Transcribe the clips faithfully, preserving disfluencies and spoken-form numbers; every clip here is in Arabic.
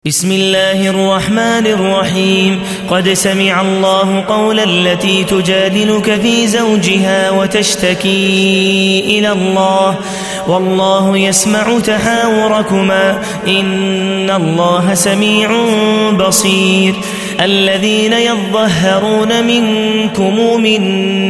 بسم الله الرحمن الرحيم قد سمع الله قول التي تجادلك في زوجها وتشتكي إلى الله والله يسمع تحاوركما إن الله سميع بصير الذين يظهرون منكم من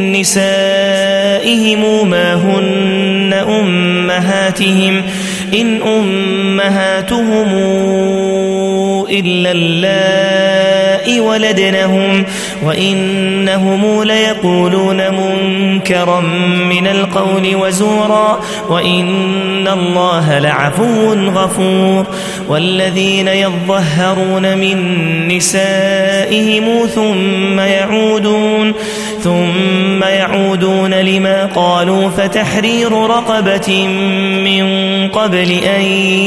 نسائهم ما هن أمهاتهم إن أمهاتهم إلا اللائي ولدنهم وإنهم ليقولون منكرا من القول وزورا وإن الله لعفو غفور والذين يظهرون من نسائهم ثم يعودون ثم يعودون لما قالوا فتحرير رقبة من قبل أن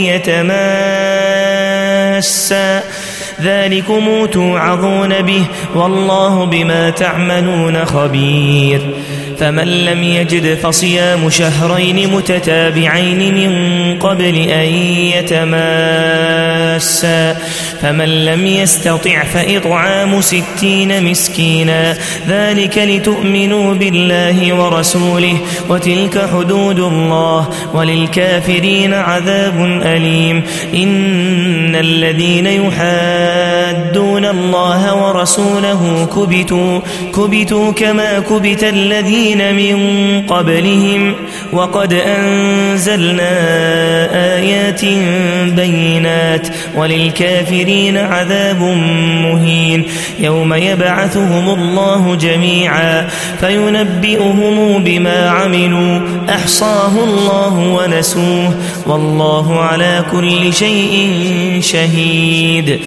يتماسا ذلكم توعظون به والله بما تعملون خبير فمن لم يجد فصيام شهرين متتابعين من قبل أن يتماسا فمن لم يستطع فإطعام ستين مسكينا ذلك لتؤمنوا بالله ورسوله وتلك حدود الله وللكافرين عذاب أليم إن الذين يحادون الله ورسوله كبتوا, كبتوا كما كبت الذين من قبلهم وقد أنزلنا آيات بينات وللكافرين عذاب مهين يوم يبعثهم الله جميعا فينبئهم بما عملوا أحصاه الله ونسوه والله على كل شيء شهيد